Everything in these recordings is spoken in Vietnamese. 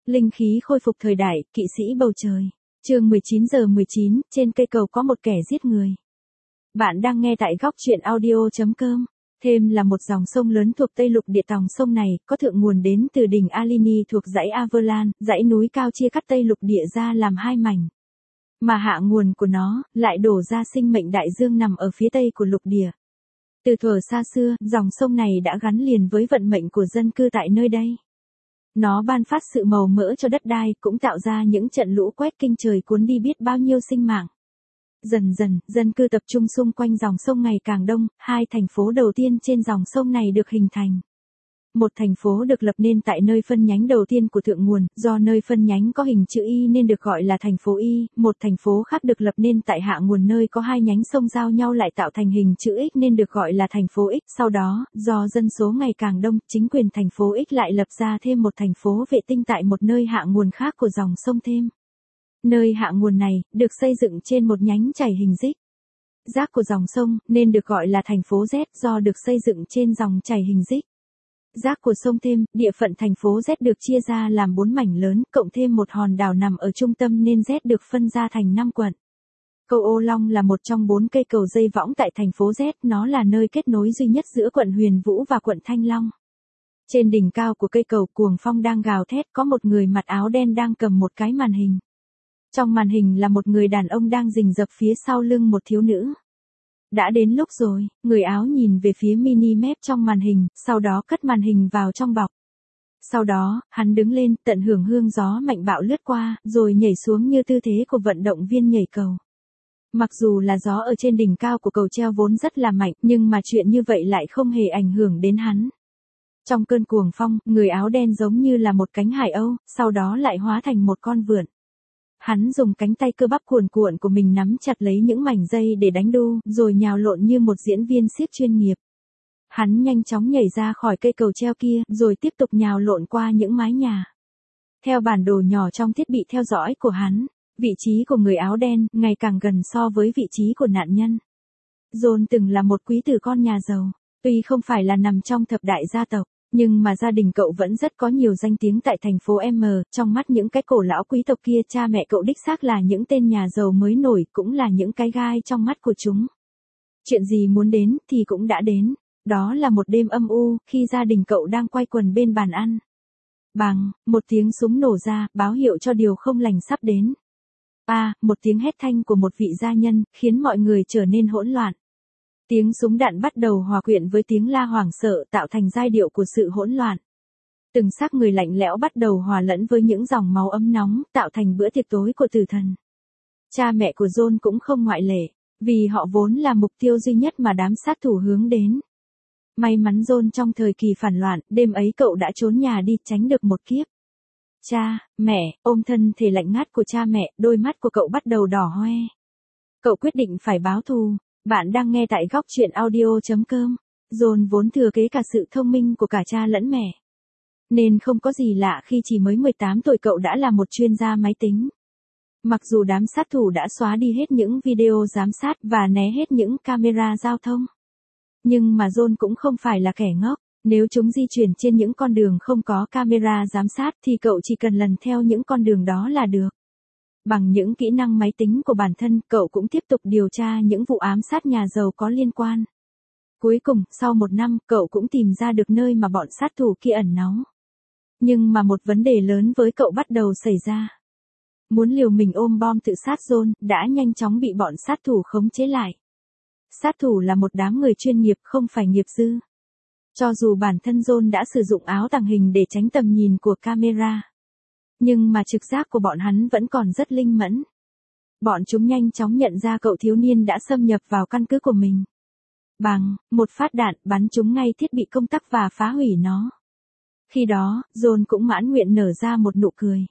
Linh khí khôi phục thời đại, kỵ sĩ bầu trời. Chương 19:19, trên cây cầu có một kẻ giết người. Bạn đang nghe tại góc truyện audio.com. Thêm là một dòng sông lớn thuộc Tây Lục Địa. Dòng sông này có thượng nguồn đến từ đỉnh Alini thuộc dãy Averland, dãy núi cao chia cắt Tây Lục Địa ra làm hai mảnh. Mà hạ nguồn của nó lại đổ ra sinh mệnh đại dương nằm ở phía tây của lục địa. Từ thuở xa xưa, dòng sông này đã gắn liền với vận mệnh của dân cư tại nơi đây. Nó ban phát sự màu mỡ cho đất đai, cũng tạo ra những trận lũ quét kinh trời cuốn đi biết bao nhiêu sinh mạng. Dần dần, dân cư tập trung xung quanh dòng sông ngày càng đông, hai thành phố đầu tiên trên dòng sông này được hình thành. Một thành phố được lập nên tại nơi phân nhánh đầu tiên của thượng nguồn, do nơi phân nhánh có hình chữ Y nên được gọi là thành phố Y, một thành phố khác được lập nên tại hạ nguồn nơi có hai nhánh sông giao nhau lại tạo thành hình chữ X nên được gọi là thành phố X. Sau đó, do dân số ngày càng đông, chính quyền thành phố X lại lập ra thêm một thành phố vệ tinh tại một nơi hạ nguồn khác của dòng sông thêm. Nơi hạ nguồn này, được xây dựng trên một nhánh chảy hình rích rác của dòng sông, nên được gọi là thành phố Z do được xây dựng trên dòng chảy hình rích rác của sông thêm. Địa phận thành phố Z được chia ra làm 4 mảnh lớn, cộng thêm một hòn đảo nằm ở trung tâm nên Z được phân ra thành 5 quận. Cầu Ô Long là một trong 4 cây cầu dây võng tại thành phố Z, nó là nơi kết nối duy nhất giữa quận Huyền Vũ và quận Thanh Long. Trên đỉnh cao của cây cầu cuồng phong đang gào thét, có một người mặc áo đen đang cầm một cái màn hình. Trong màn hình là một người đàn ông đang rình rập phía sau lưng một thiếu nữ. Đã đến lúc rồi, người áo nhìn về phía mini map trong màn hình, sau đó cất màn hình vào trong bọc. Sau đó, hắn đứng lên, tận hưởng hương gió mạnh bạo lướt qua, rồi nhảy xuống như tư thế của vận động viên nhảy cầu. Mặc dù là gió ở trên đỉnh cao của cầu treo vốn rất là mạnh, nhưng mà chuyện như vậy lại không hề ảnh hưởng đến hắn. Trong cơn cuồng phong, người áo đen giống như là một cánh hải âu, sau đó lại hóa thành một con vượn. Hắn dùng cánh tay cơ bắp cuồn cuộn của mình nắm chặt lấy những mảnh dây để đánh đu, rồi nhào lộn như một diễn viên xiếc chuyên nghiệp. Hắn nhanh chóng nhảy ra khỏi cây cầu treo kia, rồi tiếp tục nhào lộn qua những mái nhà. Theo bản đồ nhỏ trong thiết bị theo dõi của hắn, vị trí của người áo đen ngày càng gần so với vị trí của nạn nhân. John từng là một quý tử con nhà giàu, tuy không phải là nằm trong thập đại gia tộc, nhưng mà gia đình cậu vẫn rất có nhiều danh tiếng tại thành phố M, trong mắt những cái cổ lão quý tộc kia cha mẹ cậu đích xác là những tên nhà giàu mới nổi, cũng là những cái gai trong mắt của chúng. Chuyện gì muốn đến thì cũng đã đến, đó là một đêm âm u, khi gia đình cậu đang quay quần bên bàn ăn. Bang, một tiếng súng nổ ra, báo hiệu cho điều không lành sắp đến. Một tiếng hét thanh của một vị gia nhân, khiến mọi người trở nên hỗn loạn. Tiếng súng đạn bắt đầu hòa quyện với tiếng la hoảng sợ tạo thành giai điệu của sự hỗn loạn. Từng xác người lạnh lẽo bắt đầu hòa lẫn với những dòng máu ấm nóng tạo thành bữa tiệc tối của tử thần. Cha mẹ của John cũng không ngoại lệ, vì họ vốn là mục tiêu duy nhất mà đám sát thủ hướng đến. May mắn John trong thời kỳ phản loạn, đêm ấy cậu đã trốn nhà đi tránh được một kiếp. Cha, mẹ, ôm thân thể lạnh ngắt của cha mẹ, đôi mắt của cậu bắt đầu đỏ hoe. Cậu quyết định phải báo thù. Bạn đang nghe tại góc truyện audio.com. John vốn thừa kế cả sự thông minh của cả cha lẫn mẹ. Nên không có gì lạ khi chỉ mới 18 tuổi cậu đã là một chuyên gia máy tính. Mặc dù đám sát thủ đã xóa đi hết những video giám sát và né hết những camera giao thông. Nhưng mà John cũng không phải là kẻ ngốc. Nếu chúng di chuyển trên những con đường không có camera giám sát thì cậu chỉ cần lần theo những con đường đó là được. Bằng những kỹ năng máy tính của bản thân, cậu cũng tiếp tục điều tra những vụ ám sát nhà giàu có liên quan. Cuối cùng, sau 1 năm, cậu cũng tìm ra được nơi mà bọn sát thủ kia ẩn náu. Nhưng mà một vấn đề lớn với cậu bắt đầu xảy ra. Muốn liều mình ôm bom tự sát John đã nhanh chóng bị bọn sát thủ khống chế lại. Sát thủ là một đám người chuyên nghiệp không phải nghiệp dư. Cho dù bản thân John đã sử dụng áo tàng hình để tránh tầm nhìn của camera. Nhưng mà trực giác của bọn hắn vẫn còn rất linh mẫn. Bọn chúng nhanh chóng nhận ra cậu thiếu niên đã xâm nhập vào căn cứ của mình. Bằng, một phát đạn bắn trúng ngay thiết bị công tắc và phá hủy nó. Khi đó, John cũng mãn nguyện nở ra một nụ cười.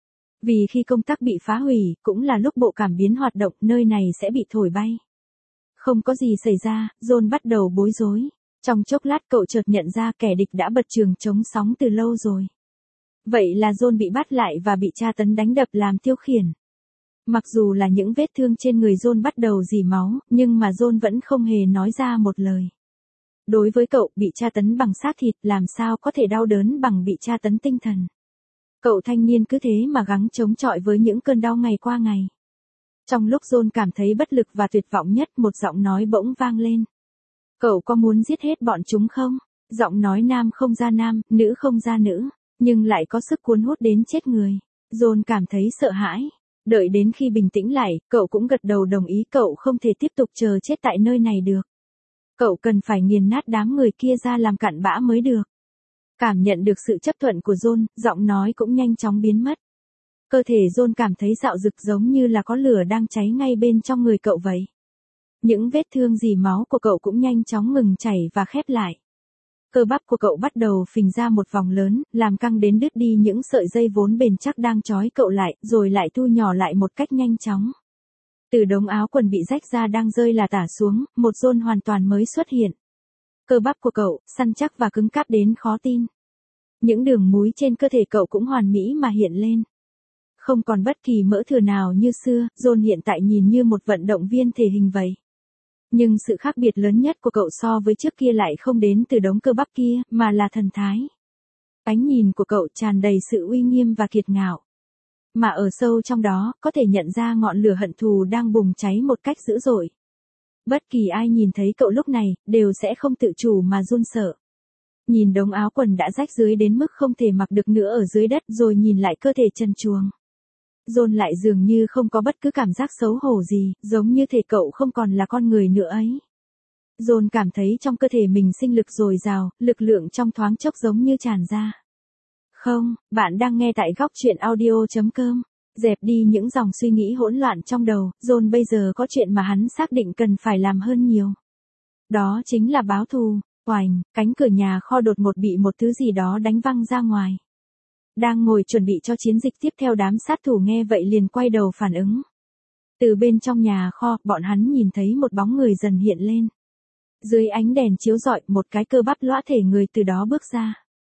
Vì khi công tắc bị phá hủy, cũng là lúc bộ cảm biến hoạt động, nơi này sẽ bị thổi bay. Không có gì xảy ra, John bắt đầu bối rối. Trong chốc lát cậu chợt nhận ra kẻ địch đã bật trường chống sóng từ lâu rồi. Vậy là John bị bắt lại và bị tra tấn đánh đập làm tiêu khiển. Mặc dù là những vết thương trên người John bắt đầu rỉ máu, nhưng mà John vẫn không hề nói ra một lời. Đối với cậu, bị tra tấn bằng xác thịt làm sao có thể đau đớn bằng bị tra tấn tinh thần. Cậu thanh niên cứ thế mà gắng chống chọi với những cơn đau ngày qua ngày. Trong lúc John cảm thấy bất lực và tuyệt vọng nhất, một giọng nói bỗng vang lên. Cậu có muốn giết hết bọn chúng không? Giọng nói nam không ra nam, nữ không ra nữ, nhưng lại có sức cuốn hút đến chết người. John cảm thấy sợ hãi. Đợi đến khi bình tĩnh lại, cậu cũng gật đầu đồng ý, cậu không thể tiếp tục chờ chết tại nơi này được. Cậu cần phải nghiền nát đám người kia ra làm cặn bã mới được. Cảm nhận được sự chấp thuận của John, giọng nói cũng nhanh chóng biến mất. Cơ thể John cảm thấy rạo rực giống như là có lửa đang cháy ngay bên trong người cậu vậy. Những vết thương rỉ máu của cậu cũng nhanh chóng ngừng chảy và khép lại. Cơ bắp của cậu bắt đầu phình ra một vòng lớn, làm căng đến đứt đi những sợi dây vốn bền chắc đang trói cậu lại, rồi lại thu nhỏ lại một cách nhanh chóng. Từ đống áo quần bị rách ra đang rơi là tả xuống, một John hoàn toàn mới xuất hiện. Cơ bắp của cậu, săn chắc và cứng cáp đến khó tin. Những đường múi trên cơ thể cậu cũng hoàn mỹ mà hiện lên. Không còn bất kỳ mỡ thừa nào như xưa, John hiện tại nhìn như một vận động viên thể hình vậy. Nhưng sự khác biệt lớn nhất của cậu so với trước kia lại không đến từ đống cơ bắp kia, mà là thần thái. Ánh nhìn của cậu tràn đầy sự uy nghiêm và kiệt ngạo. Mà ở sâu trong đó, có thể nhận ra ngọn lửa hận thù đang bùng cháy một cách dữ dội. Bất kỳ ai nhìn thấy cậu lúc này, đều sẽ không tự chủ mà run sợ. Nhìn đống áo quần đã rách dưới đến mức không thể mặc được nữa ở dưới đất, rồi nhìn lại cơ thể trần truồng. John lại dường như không có bất cứ cảm giác xấu hổ gì, giống như thể cậu không còn là con người nữa ấy. John cảm thấy trong cơ thể mình sinh lực dồi dào, lực lượng trong thoáng chốc giống như tràn ra. Không, bạn đang nghe tại góc truyện audio.com. Dẹp đi những dòng suy nghĩ hỗn loạn trong đầu, John bây giờ có chuyện mà hắn xác định cần phải làm hơn nhiều. Đó chính là báo thù. Oành, cánh cửa nhà kho đột ngột bị một thứ gì đó đánh văng ra ngoài. Đang ngồi chuẩn bị cho chiến dịch tiếp theo, đám sát thủ nghe vậy liền quay đầu phản ứng. Từ bên trong nhà kho, bọn hắn nhìn thấy một bóng người dần hiện lên. Dưới ánh đèn chiếu rọi, một cái cơ bắp lõa thể người từ đó bước ra.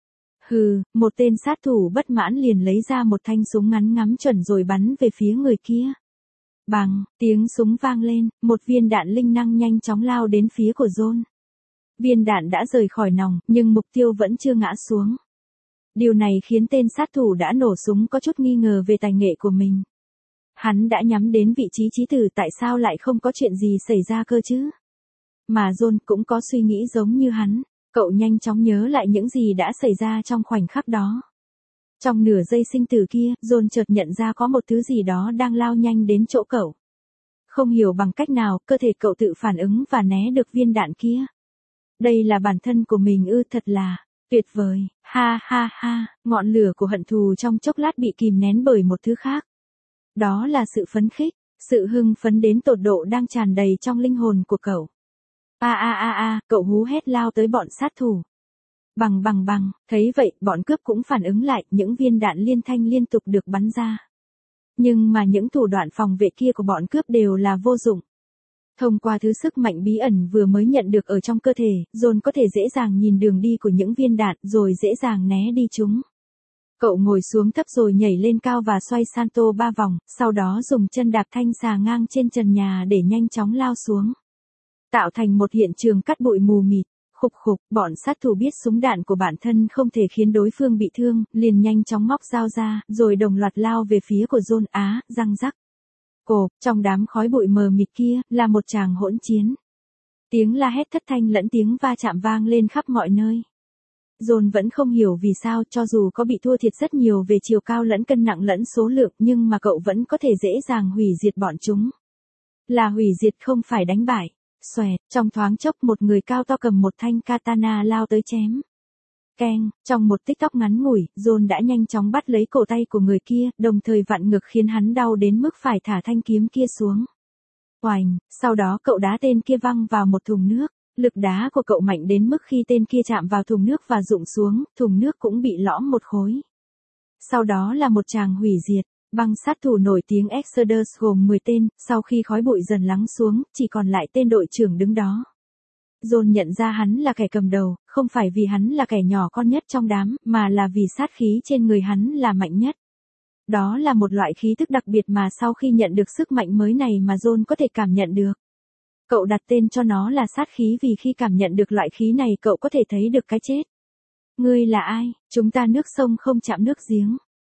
Hừ, một tên sát thủ bất mãn liền lấy ra một thanh súng ngắn ngắm chuẩn rồi bắn về phía người kia. Bằng, tiếng súng vang lên, một viên đạn linh năng nhanh chóng lao đến phía của John. Viên đạn đã rời khỏi nòng, nhưng mục tiêu vẫn chưa ngã xuống. Điều này khiến tên sát thủ đã nổ súng có chút nghi ngờ về tài nghệ của mình. Hắn đã nhắm đến vị trí chí tử, tại sao lại không có chuyện gì xảy ra cơ chứ? Mà John cũng có suy nghĩ giống như hắn, cậu nhanh chóng nhớ lại những gì đã xảy ra trong khoảnh khắc đó. Trong nửa giây sinh tử kia, John chợt nhận ra có một thứ gì đó đang lao nhanh đến chỗ cậu. Không hiểu bằng cách nào, cơ thể cậu tự phản ứng và né được viên đạn kia. Đây là bản thân của mình ư? Thật là tuyệt vời, ha ha ha, ngọn lửa của hận thù trong chốc lát bị kìm nén bởi một thứ khác. Đó là sự phấn khích, sự hưng phấn đến tột độ đang tràn đầy trong linh hồn của cậu. Cậu hú hét lao tới bọn sát thủ. Bằng, thấy vậy, bọn cướp cũng phản ứng lại, những viên đạn liên thanh liên tục được bắn ra. Nhưng mà những thủ đoạn phòng vệ kia của bọn cướp đều là vô dụng. Thông qua thứ sức mạnh bí ẩn vừa mới nhận được ở trong cơ thể, John có thể dễ dàng nhìn đường đi của những viên đạn rồi dễ dàng né đi chúng. Cậu ngồi xuống thấp rồi nhảy lên cao và xoay Santo 3 vòng, sau đó dùng chân đạp thanh xà ngang trên trần nhà để nhanh chóng lao xuống. Tạo thành một hiện trường cắt bụi mù mịt. Khục, bọn sát thủ biết súng đạn của bản thân không thể khiến đối phương bị thương, liền nhanh chóng móc dao ra, rồi đồng loạt lao về phía của John. Răng rắc. Trong đám khói bụi mờ mịt kia, là một tràng hỗn chiến. Tiếng la hét thất thanh lẫn tiếng va chạm vang lên khắp mọi nơi. John vẫn không hiểu vì sao, cho dù có bị thua thiệt rất nhiều về chiều cao lẫn cân nặng lẫn số lượng, nhưng mà cậu vẫn có thể dễ dàng hủy diệt bọn chúng. Là hủy diệt không phải đánh bại. Xoẹt, trong thoáng chốc một người cao to cầm một thanh katana lao tới chém. Keng, trong một tích tắc ngắn ngủi, John đã nhanh chóng bắt lấy cổ tay của người kia, đồng thời vặn ngực khiến hắn đau đến mức phải thả thanh kiếm kia xuống. Oành, sau đó cậu đá tên kia văng vào một thùng nước. Lực đá của cậu mạnh đến mức khi tên kia chạm vào thùng nước và rụng xuống, thùng nước cũng bị lõm một khối. Sau đó là một tràng hủy diệt. Băng sát thủ nổi tiếng Exodus gồm 10 tên, sau khi khói bụi dần lắng xuống, chỉ còn lại tên đội trưởng đứng đó. John nhận ra hắn là kẻ cầm đầu, không phải vì hắn là kẻ nhỏ con nhất trong đám, mà là vì sát khí trên người hắn là mạnh nhất. Đó là một loại khí thức đặc biệt mà sau khi nhận được sức mạnh mới này mà John có thể cảm nhận được. Cậu đặt tên cho nó là sát khí vì khi cảm nhận được loại khí này cậu có thể thấy được cái chết. Ngươi là ai? Chúng ta nước sông không chạm nước giếng.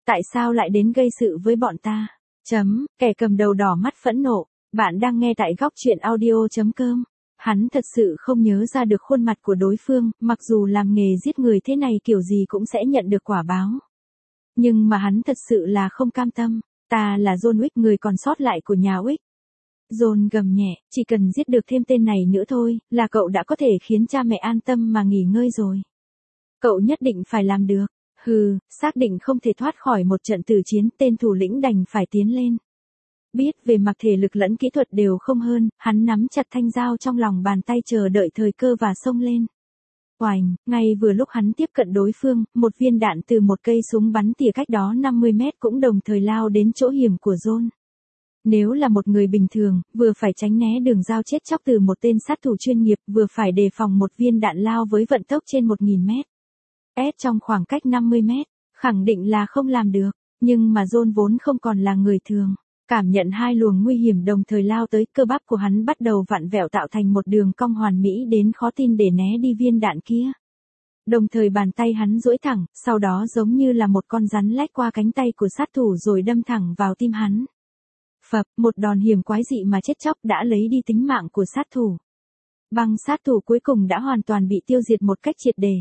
Tại sao lại đến gây sự với bọn ta? Kẻ cầm đầu đỏ mắt phẫn nộ. Bạn đang nghe tại góc truyện audio.com. Hắn thật sự không nhớ ra được khuôn mặt của đối phương, mặc dù làm nghề giết người thế này kiểu gì cũng sẽ nhận được quả báo. Nhưng mà hắn thật sự là không cam tâm. Ta là John Wick, người còn sót lại của nhà Wick. John gầm nhẹ, chỉ cần giết được thêm tên này nữa thôi, là cậu đã có thể khiến cha mẹ an tâm mà nghỉ ngơi rồi. Cậu nhất định phải làm được. Hừ, xác định không thể thoát khỏi một trận tử chiến, tên thủ lĩnh đành phải tiến lên. Biết về mặt thể lực lẫn kỹ thuật đều không hơn, hắn nắm chặt thanh dao trong lòng bàn tay chờ đợi thời cơ và xông lên. Oành, ngay vừa lúc hắn tiếp cận đối phương, một viên đạn từ một cây súng bắn tỉa cách đó 50 mét cũng đồng thời lao đến chỗ hiểm của John. Nếu là một người bình thường, vừa phải tránh né đường dao chết chóc từ một tên sát thủ chuyên nghiệp, vừa phải đề phòng một viên đạn lao với vận tốc trên 1000 mét. Trong khoảng cách 50 mét, khẳng định là không làm được, nhưng mà John vốn không còn là người thường. Cảm nhận hai luồng nguy hiểm đồng thời lao tới, cơ bắp của hắn bắt đầu vặn vẹo tạo thành một đường cong hoàn mỹ đến khó tin để né đi viên đạn kia. Đồng thời bàn tay hắn duỗi thẳng, sau đó giống như là một con rắn lách qua cánh tay của sát thủ rồi đâm thẳng vào tim hắn. Phập, một đòn hiểm quái dị mà chết chóc đã lấy đi tính mạng của sát thủ. Băng sát thủ cuối cùng đã hoàn toàn bị tiêu diệt một cách triệt để.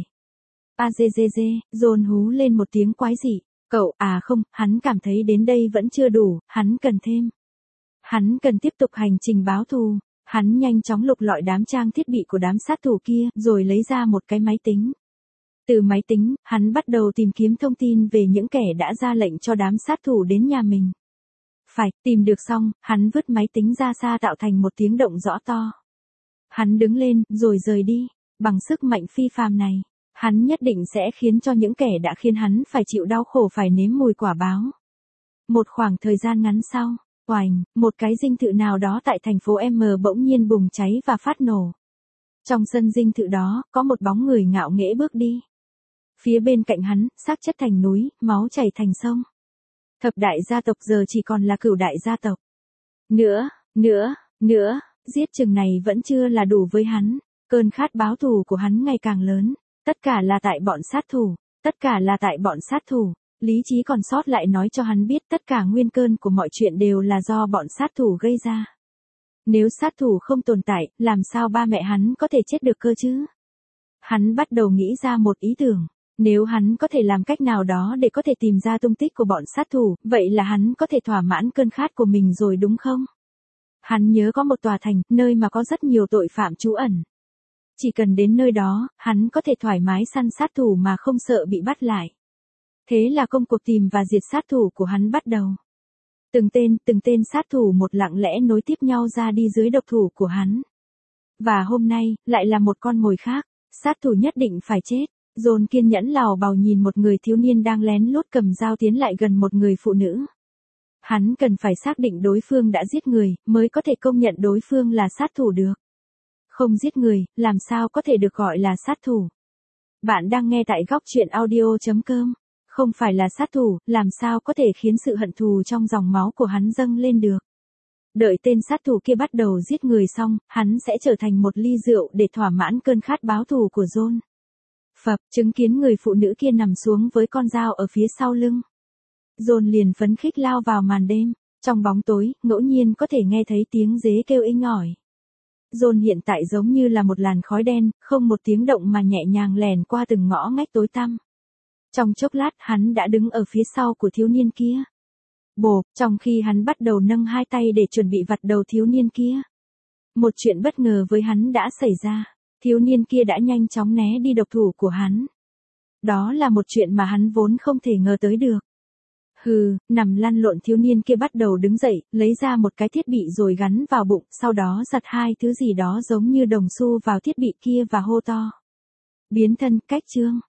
John hú lên một tiếng quái dị. Cậu, không, hắn cảm thấy đến đây vẫn chưa đủ, hắn cần thêm. Hắn cần tiếp tục hành trình báo thù. Hắn nhanh chóng lục lọi đám trang thiết bị của đám sát thủ kia, rồi lấy ra một cái máy tính. Từ máy tính, hắn bắt đầu tìm kiếm thông tin về những kẻ đã ra lệnh cho đám sát thủ đến nhà mình. Phải, tìm được xong, hắn vứt máy tính ra xa tạo thành một tiếng động rõ to. Hắn đứng lên, rồi rời đi. Bằng sức mạnh phi phàm này, hắn nhất định sẽ khiến cho những kẻ đã khiến hắn phải chịu đau khổ phải nếm mùi quả báo. Một khoảng thời gian ngắn sau, oành, một cái dinh thự nào đó tại thành phố M bỗng nhiên bùng cháy và phát nổ. Trong sân dinh thự đó, có một bóng người ngạo nghễ bước đi. Phía bên cạnh hắn, xác chất thành núi, máu chảy thành sông. Thập đại gia tộc giờ chỉ còn là cửu đại gia tộc. Nữa, giết chừng này vẫn chưa là đủ với hắn. Cơn khát báo thù của hắn ngày càng lớn. Tất cả là tại bọn sát thủ. Lý trí còn sót lại nói cho hắn biết tất cả nguyên cơn của mọi chuyện đều là do bọn sát thủ gây ra. Nếu sát thủ không tồn tại, làm sao ba mẹ hắn có thể chết được cơ chứ? Hắn bắt đầu nghĩ ra một ý tưởng. Nếu hắn có thể làm cách nào đó để có thể tìm ra tung tích của bọn sát thủ, vậy là hắn có thể thỏa mãn cơn khát của mình rồi đúng không? Hắn nhớ có một tòa thành, nơi mà có rất nhiều tội phạm trú ẩn. Chỉ cần đến nơi đó, hắn có thể thoải mái săn sát thủ mà không sợ bị bắt lại. Thế là công cuộc tìm và diệt sát thủ của hắn bắt đầu. Từng tên sát thủ một lặng lẽ nối tiếp nhau ra đi dưới độc thủ của hắn. Và hôm nay, lại là một con mồi khác, sát thủ nhất định phải chết. John kiên nhẫn lào bào nhìn một người thiếu niên đang lén lút cầm dao tiến lại gần một người phụ nữ. Hắn cần phải xác định đối phương đã giết người, mới có thể công nhận đối phương là sát thủ được. Không giết người, làm sao có thể được gọi là sát thủ? Bạn đang nghe tại góc truyện audio.com. Không phải là sát thủ, làm sao có thể khiến sự hận thù trong dòng máu của hắn dâng lên được? Đợi tên sát thủ kia bắt đầu giết người xong, hắn sẽ trở thành một ly rượu để thỏa mãn cơn khát báo thù của John. Phập, chứng kiến người phụ nữ kia nằm xuống với con dao ở phía sau lưng. John liền phấn khích lao vào màn đêm. Trong bóng tối, ngẫu nhiên có thể nghe thấy tiếng dế kêu inh ỏi. John hiện tại giống như là một làn khói đen, không một tiếng động mà nhẹ nhàng lèn qua từng ngõ ngách tối tăm. Trong chốc lát hắn đã đứng ở phía sau của thiếu niên kia. Bộp, trong khi hắn bắt đầu nâng hai tay để chuẩn bị vặt đầu thiếu niên kia. Một chuyện bất ngờ với hắn đã xảy ra. Thiếu niên kia đã nhanh chóng né đi độc thủ của hắn. Đó là một chuyện mà hắn vốn không thể ngờ tới được. Nằm lăn lộn thiếu niên kia bắt đầu đứng dậy, lấy ra một cái thiết bị rồi gắn vào bụng, sau đó giật hai thứ gì đó giống như đồng xu vào thiết bị kia và hô to. Biến thân, cách trương.